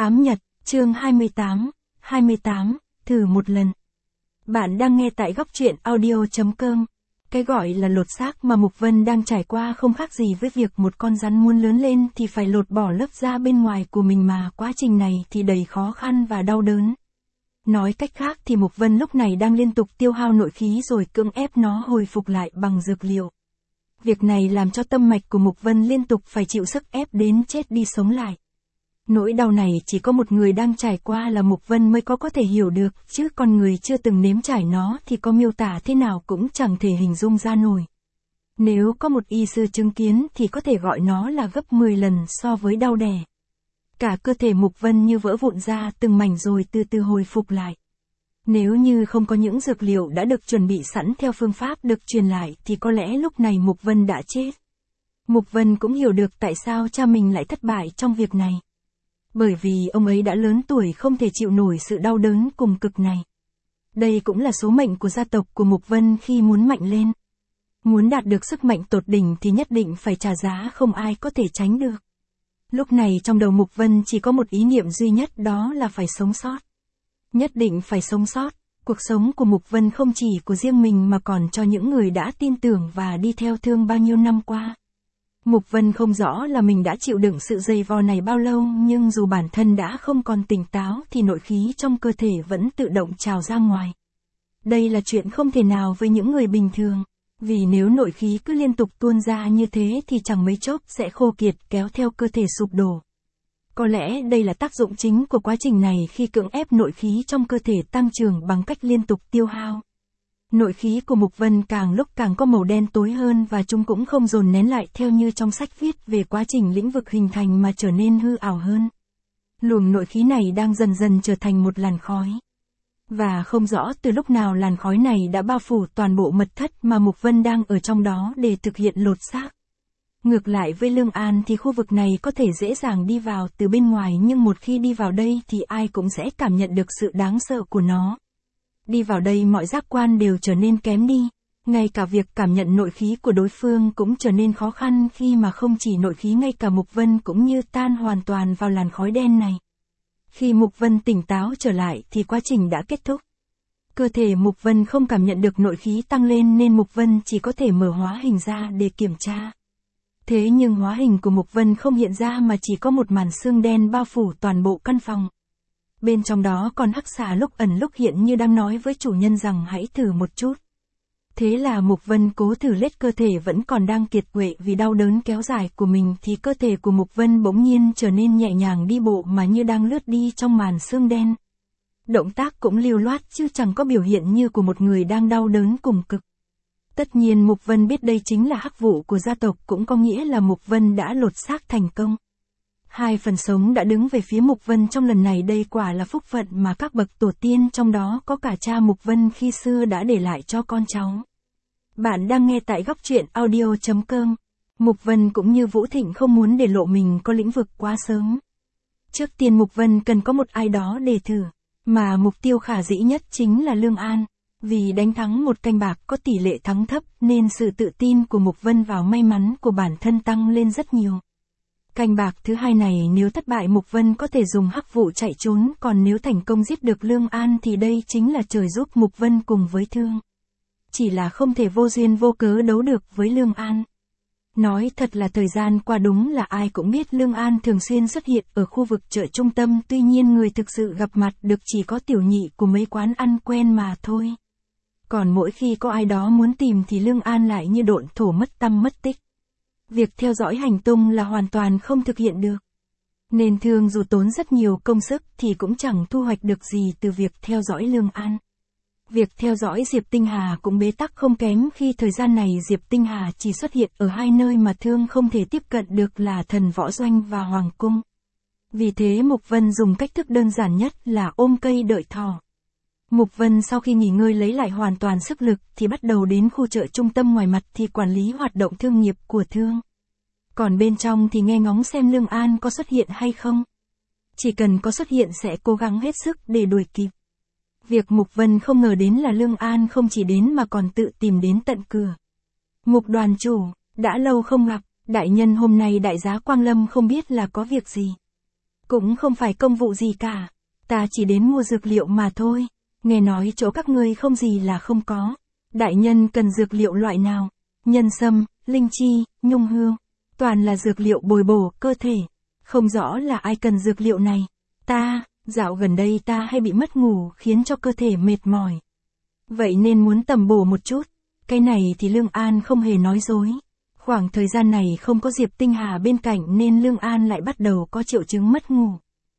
Ám Nhật, chương 28, thử một lần. Bạn đang nghe tại góc truyện audio.com. Cái gọi là lột xác mà Mục Vân đang trải qua không khác gì với việc một con rắn muốn lớn lên thì phải lột bỏ lớp da bên ngoài của mình, mà quá trình này thì đầy khó khăn và đau đớn. Nói cách khác thì Mục Vân lúc này đang liên tục tiêu hao nội khí rồi cưỡng ép nó hồi phục lại bằng dược liệu. Việc này làm cho tâm mạch của Mục Vân liên tục phải chịu sức ép đến chết đi sống lại. Nỗi đau này chỉ có một người đang trải qua là Mục Vân mới có thể hiểu được, chứ con người chưa từng nếm trải nó thì có miêu tả thế nào cũng chẳng thể hình dung ra nổi. Nếu có một y sư chứng kiến thì có thể gọi nó là gấp 10 lần so với đau đẻ. Cả cơ thể Mục Vân như vỡ vụn ra từng mảnh rồi từ từ hồi phục lại. Nếu như không có những dược liệu đã được chuẩn bị sẵn theo phương pháp được truyền lại thì có lẽ lúc này Mục Vân đã chết. Mục Vân cũng hiểu được tại sao cha mình lại thất bại trong việc này. Bởi vì ông ấy đã lớn tuổi không thể chịu nổi sự đau đớn cùng cực này. Đây cũng là số mệnh của gia tộc của Mục Vân khi muốn mạnh lên. Muốn đạt được sức mạnh tột đỉnh thì nhất định phải trả giá không ai có thể tránh được. Lúc này trong đầu Mục Vân chỉ có một ý niệm duy nhất, đó là phải sống sót. Nhất định phải sống sót. Cuộc sống của Mục Vân không chỉ của riêng mình mà còn cho những người đã tin tưởng và đi theo Thương bao nhiêu năm qua. Mục Vân không rõ là mình đã chịu đựng sự dày vò này bao lâu, nhưng dù bản thân đã không còn tỉnh táo thì nội khí trong cơ thể vẫn tự động trào ra ngoài. Đây là chuyện không thể nào với những người bình thường, vì nếu nội khí cứ liên tục tuôn ra như thế thì chẳng mấy chốc sẽ khô kiệt kéo theo cơ thể sụp đổ. Có lẽ đây là tác dụng chính của quá trình này khi cưỡng ép nội khí trong cơ thể tăng trưởng bằng cách liên tục tiêu hao. Nội khí của Mục Vân càng lúc càng có màu đen tối hơn và chúng cũng không dồn nén lại theo như trong sách viết về quá trình lĩnh vực hình thành mà trở nên hư ảo hơn. Luồng nội khí này đang dần dần trở thành một làn khói. Và không rõ từ lúc nào làn khói này đã bao phủ toàn bộ mật thất mà Mục Vân đang ở trong đó để thực hiện lột xác. Ngược lại với Lương An thì khu vực này có thể dễ dàng đi vào từ bên ngoài, nhưng một khi đi vào đây thì ai cũng sẽ cảm nhận được sự đáng sợ của nó. Đi vào đây mọi giác quan đều trở nên kém đi, ngay cả việc cảm nhận nội khí của đối phương cũng trở nên khó khăn, khi mà không chỉ nội khí ngay cả Mục Vân cũng như tan hoàn toàn vào làn khói đen này. Khi Mục Vân tỉnh táo trở lại thì quá trình đã kết thúc. Cơ thể Mục Vân không cảm nhận được nội khí tăng lên nên Mục Vân chỉ có thể mở hóa hình ra để kiểm tra. Thế nhưng hóa hình của Mục Vân không hiện ra mà chỉ có một màn sương đen bao phủ toàn bộ căn phòng. Bên trong đó còn hắc xà lúc ẩn lúc hiện như đang nói với chủ nhân rằng hãy thử một chút. Thế là Mục Vân cố thử lết cơ thể vẫn còn đang kiệt quệ vì đau đớn kéo dài của mình thì cơ thể của Mục Vân bỗng nhiên trở nên nhẹ nhàng đi bộ mà như đang lướt đi trong màn sương đen. Động tác cũng lưu loát chứ chẳng có biểu hiện như của một người đang đau đớn cùng cực. Tất nhiên Mục Vân biết đây chính là hắc vụ của gia tộc, cũng có nghĩa là Mục Vân đã lột xác thành công. Hai phần sống đã đứng về phía Mục Vân trong lần này, đây quả là phúc phận mà các bậc tổ tiên, trong đó có cả cha Mục Vân khi xưa, đã để lại cho con cháu. Bạn đang nghe tại góc truyện audio.com. Mục Vân cũng như Vũ Thịnh không muốn để lộ mình có lĩnh vực quá sớm. Trước tiên Mục Vân cần có một ai đó để thử, mà mục tiêu khả dĩ nhất chính là Lương An. Vì đánh thắng một canh bạc có tỷ lệ thắng thấp nên sự tự tin của Mục Vân vào may mắn của bản thân tăng lên rất nhiều. Canh bạc thứ hai này nếu thất bại Mục Vân có thể dùng hắc vụ chạy trốn, còn nếu thành công giết được Lương An thì đây chính là trời giúp Mục Vân cùng với Thương. Chỉ là không thể vô duyên vô cớ đấu được với Lương An. Nói thật là thời gian qua đúng là ai cũng biết Lương An thường xuyên xuất hiện ở khu vực chợ trung tâm, tuy nhiên người thực sự gặp mặt được chỉ có tiểu nhị của mấy quán ăn quen mà thôi. Còn mỗi khi có ai đó muốn tìm thì Lương An lại như độn thổ mất tăm mất tích. Việc theo dõi hành tung là hoàn toàn không thực hiện được. Nên Thương dù tốn rất nhiều công sức thì cũng chẳng thu hoạch được gì từ việc theo dõi Lương An. Việc theo dõi Diệp Tinh Hà cũng bế tắc không kém, khi thời gian này Diệp Tinh Hà chỉ xuất hiện ở hai nơi mà Thương không thể tiếp cận được là Thần Võ Doanh và Hoàng Cung. Vì thế Mục Vân dùng cách thức đơn giản nhất là ôm cây đợi thỏ. Mục Vân sau khi nghỉ ngơi lấy lại hoàn toàn sức lực thì bắt đầu đến khu chợ trung tâm, ngoài mặt thì quản lý hoạt động thương nghiệp của Thương. Còn bên trong thì nghe ngóng xem Lương An có xuất hiện hay không. Chỉ cần có xuất hiện sẽ cố gắng hết sức để đuổi kịp. Việc Mục Vân không ngờ đến là Lương An không chỉ đến mà còn tự tìm đến tận cửa. Mục đoàn chủ, đã lâu không gặp, đại nhân hôm nay đại giá Quang Lâm không biết là có việc gì. Cũng không phải công vụ gì cả. Ta chỉ đến mua dược liệu mà thôi. Nghe nói chỗ các ngươi không gì là không có. Đại nhân cần dược liệu loại nào? Nhân sâm, linh chi, nhung hương. Toàn là dược liệu bồi bổ cơ thể. Không rõ là ai cần dược liệu này. Dạo gần đây ta hay bị mất ngủ khiến cho cơ thể mệt mỏi. Vậy nên muốn tầm bổ một chút. Cái này thì Lương An không hề nói dối. Khoảng thời gian này không có Diệp Tinh Hà bên cạnh nên Lương An lại bắt đầu có triệu chứng mất ngủ.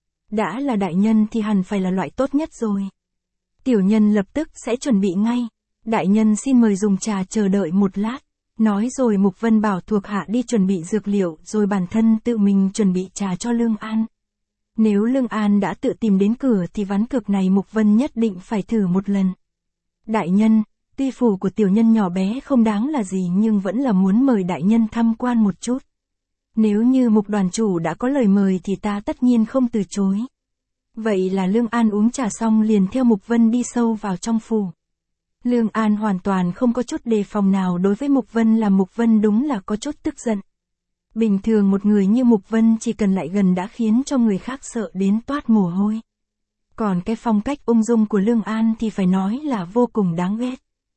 Đã là đại nhân thì hẳn phải là loại tốt nhất rồi. Tiểu nhân lập tức sẽ chuẩn bị ngay. Đại nhân xin mời dùng trà chờ đợi một lát. Nói rồi Mục Vân bảo thuộc hạ đi chuẩn bị dược liệu rồi bản thân tự mình chuẩn bị trà cho Lương An. Nếu Lương An đã tự tìm đến cửa thì ván cược này Mục Vân nhất định phải thử một lần. Đại nhân, tuy phủ của tiểu nhân nhỏ bé không đáng là gì nhưng vẫn là muốn mời đại nhân tham quan một chút. Nếu như Mục đoàn chủ đã có lời mời thì ta tất nhiên không từ chối. Vậy là Lương An uống trà xong liền theo Mục Vân đi sâu vào trong phủ. Lương An hoàn toàn không có chút đề phòng nào đối với Mục Vân, làm Mục Vân đúng là có chút tức giận. Bình thường một người như Mục Vân chỉ cần lại gần đã khiến cho người khác sợ đến toát mồ hôi. Còn cái phong cách ung dung của Lương An thì phải nói là vô cùng đáng ghét.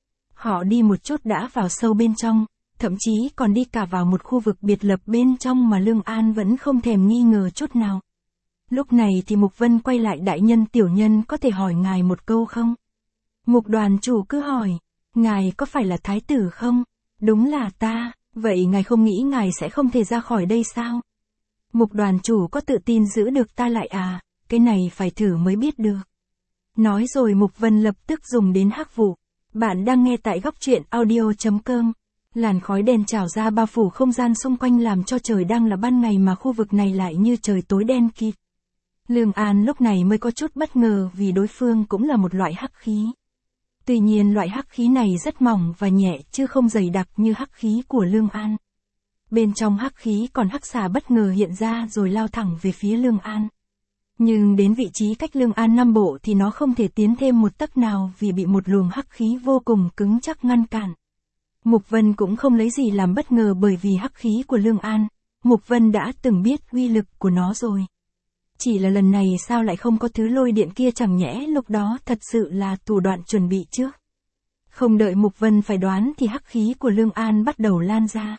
Họ đi một chút đã vào sâu bên trong, thậm chí còn đi cả vào một khu vực biệt lập bên trong mà Lương An vẫn không thèm nghi ngờ chút nào. Lúc này thì Mục Vân quay lại, đại nhân tiểu nhân có thể hỏi ngài một câu không? Mục đoàn chủ cứ hỏi, ngài có phải là thái tử không? Đúng là ta, vậy ngài không nghĩ ngài sẽ không thể ra khỏi đây sao? Mục đoàn chủ có tự tin giữ được ta lại à? Cái này phải thử mới biết được. Nói rồi Mục Vân lập tức dùng đến hắc vụ. Bạn đang nghe tại góc truyện audio.com. Làn khói đen trào ra bao phủ không gian xung quanh làm cho trời đang là ban ngày mà khu vực này lại như trời tối đen kịt. Lương An lúc này mới có chút bất ngờ vì đối phương cũng là một loại hắc khí. Tuy nhiên loại hắc khí này rất mỏng và nhẹ chứ không dày đặc như hắc khí của Lương An. Bên trong hắc khí còn hắc xà bất ngờ hiện ra rồi lao thẳng về phía Lương An. Nhưng đến vị trí cách Lương An 5 bộ thì nó không thể tiến thêm một tấc nào vì bị một luồng hắc khí vô cùng cứng chắc ngăn cản. Mục Vân cũng không lấy gì làm bất ngờ bởi vì hắc khí của Lương An, Mục Vân đã từng biết uy lực của nó rồi. Chỉ là lần này sao lại không có thứ lôi điện kia, chẳng nhẽ lúc đó thật sự là thủ đoạn chuẩn bị trước. Không đợi Mục Vân phải đoán thì hắc khí của Lương An bắt đầu lan ra.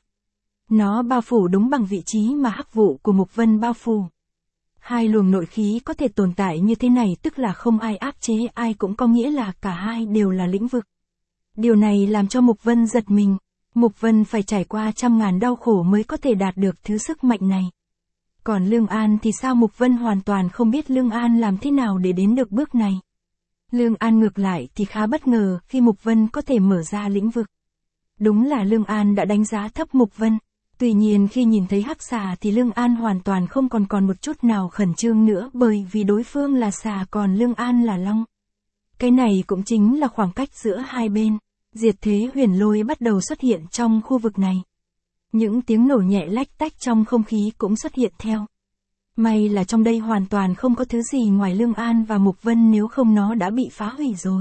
Nó bao phủ đúng bằng vị trí mà hắc vụ của Mục Vân bao phủ. Hai luồng nội khí có thể tồn tại như thế này tức là không ai áp chế ai, cũng có nghĩa là cả hai đều là lĩnh vực. Điều này làm cho Mục Vân giật mình. Mục Vân phải trải qua trăm ngàn đau khổ mới có thể đạt được thứ sức mạnh này. Còn Lương An thì sao? Mục Vân hoàn toàn không biết Lương An làm thế nào để đến được bước này. Lương An ngược lại thì khá bất ngờ khi Mục Vân có thể mở ra lĩnh vực. Đúng là Lương An đã đánh giá thấp Mục Vân. Tuy nhiên khi nhìn thấy hắc xà thì Lương An hoàn toàn không còn một chút nào khẩn trương nữa, bởi vì đối phương là xà còn Lương An là long. Cái này cũng chính là khoảng cách giữa hai bên. Diệt thế huyền lôi bắt đầu xuất hiện trong khu vực này. Những tiếng nổ nhẹ lách tách trong không khí cũng xuất hiện theo. May là trong đây hoàn toàn không có thứ gì ngoài Lương An và Mục Vân, nếu không nó đã bị phá hủy rồi.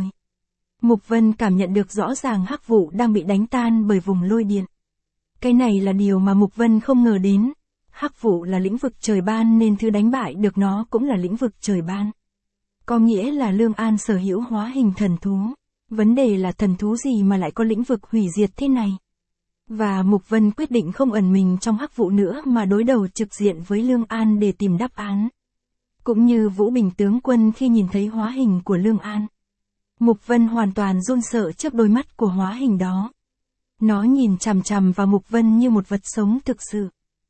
Mục Vân cảm nhận được rõ ràng hắc vụ đang bị đánh tan bởi vùng lôi điện. Cái này là điều mà Mục Vân không ngờ đến. Hắc vụ là lĩnh vực trời ban nên thứ đánh bại được nó cũng là lĩnh vực trời ban. Có nghĩa là Lương An sở hữu hóa hình thần thú. Vấn đề là thần thú gì mà lại có lĩnh vực hủy diệt thế này. Và Mục Vân quyết định không ẩn mình trong hắc vụ nữa mà đối đầu trực diện với Lương An để tìm đáp án. Cũng như Vũ Bình tướng quân khi nhìn thấy hóa hình của Lương An. Mục Vân hoàn toàn run sợ trước đôi mắt của hóa hình đó. Nó nhìn chằm chằm vào Mục Vân như một vật sống thực sự.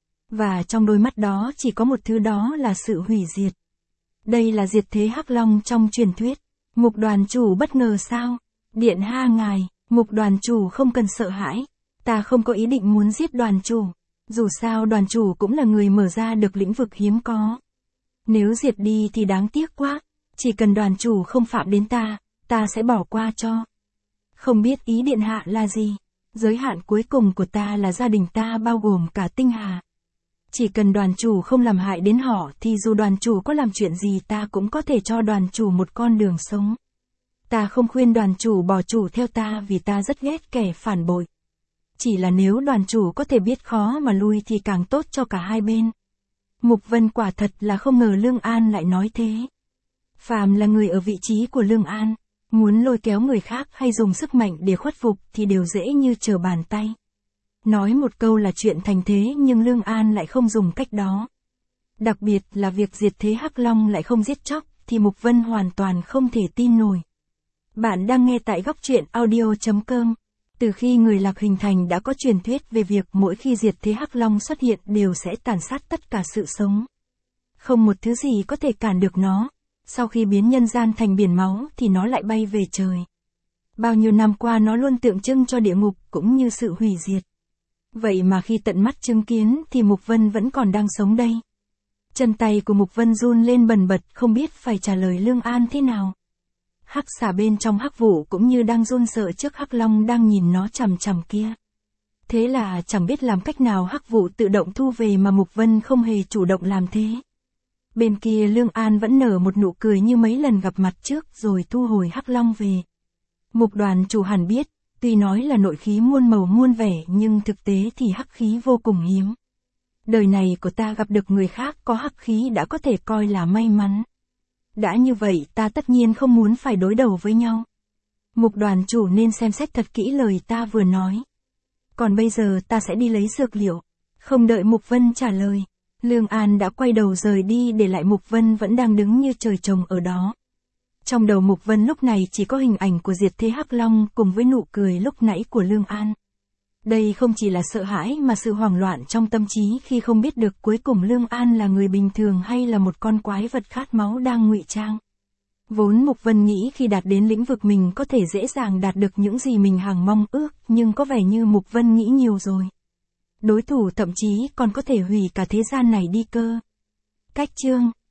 Và trong đôi mắt đó chỉ có một thứ, đó là sự hủy diệt. Đây là diệt thế hắc long trong truyền thuyết. Mục đoàn chủ bất ngờ sao? Điện ha ngài, Mục đoàn chủ không cần sợ hãi. Ta không có ý định muốn giết đoàn chủ. Dù sao đoàn chủ cũng là người mở ra được lĩnh vực hiếm có. Nếu diệt đi thì đáng tiếc quá. Chỉ cần đoàn chủ không phạm đến ta sẽ bỏ qua cho. Không biết ý điện hạ là gì? Giới hạn cuối cùng của ta là gia đình ta bao gồm cả Tinh Hà. Chỉ cần đoàn chủ không làm hại đến họ thì dù đoàn chủ có làm chuyện gì ta cũng có thể cho đoàn chủ một con đường sống. Ta không khuyên đoàn chủ bỏ chủ theo ta vì ta rất ghét kẻ phản bội. Chỉ là nếu đoàn chủ có thể biết khó mà lui thì càng tốt cho cả hai bên. Mục Vân quả thật là không ngờ Lương An lại nói thế. Phàm là người ở vị trí của Lương An, muốn lôi kéo người khác hay dùng sức mạnh để khuất phục thì đều dễ như trở bàn tay. Nói một câu là chuyện thành thế nhưng Lương An lại không dùng cách đó. Đặc biệt là việc diệt thế Hắc Long lại không giết chóc, thì Mục Vân hoàn toàn không thể tin nổi. Bạn đang nghe tại góc truyện audio.com. Từ khi người Lạc hình thành đã có truyền thuyết về việc mỗi khi diệt thế Hắc Long xuất hiện đều sẽ tàn sát tất cả sự sống. Không một thứ gì có thể cản được nó. Sau khi biến nhân gian thành biển máu thì nó lại bay về trời. Bao nhiêu năm qua nó luôn tượng trưng cho địa ngục cũng như sự hủy diệt. Vậy mà khi tận mắt chứng kiến thì Mục Vân vẫn còn đang sống đây. Chân tay của Mục Vân run lên bần bật không biết phải trả lời Lương An thế nào. Hắc xà bên trong Hắc Vũ cũng như đang run sợ trước Hắc Long đang nhìn nó chằm chằm kia. Thế là chẳng biết làm cách nào Hắc Vũ tự động thu về mà Mục Vân không hề chủ động làm thế. Bên kia Lương An vẫn nở một nụ cười như mấy lần gặp mặt trước rồi thu hồi Hắc Long về. Mục đoàn chủ hẳn biết, tuy nói là nội khí muôn màu muôn vẻ nhưng thực tế thì hắc khí vô cùng hiếm. Đời này của ta gặp được người khác có hắc khí đã có thể coi là may mắn. Đã như vậy ta tất nhiên không muốn phải đối đầu với nhau. Mục đoàn chủ nên xem xét thật kỹ lời ta vừa nói. Còn bây giờ ta sẽ đi lấy dược liệu. Không đợi Mục Vân trả lời, Lương An đã quay đầu rời đi để lại Mục Vân vẫn đang đứng như trời trồng ở đó. Trong đầu Mục Vân lúc này chỉ có hình ảnh của diệt thế Hắc Long cùng với nụ cười lúc nãy của Lương An. Đây không chỉ là sợ hãi mà sự hoảng loạn trong tâm trí khi không biết được cuối cùng Lương An là người bình thường hay là một con quái vật khát máu đang ngụy trang. Vốn Mục Vân nghĩ khi đạt đến lĩnh vực mình có thể dễ dàng đạt được những gì mình hằng mong ước, nhưng có vẻ như Mục Vân nghĩ nhiều rồi. Đối thủ thậm chí còn có thể hủy cả thế gian này đi cơ. Cách chương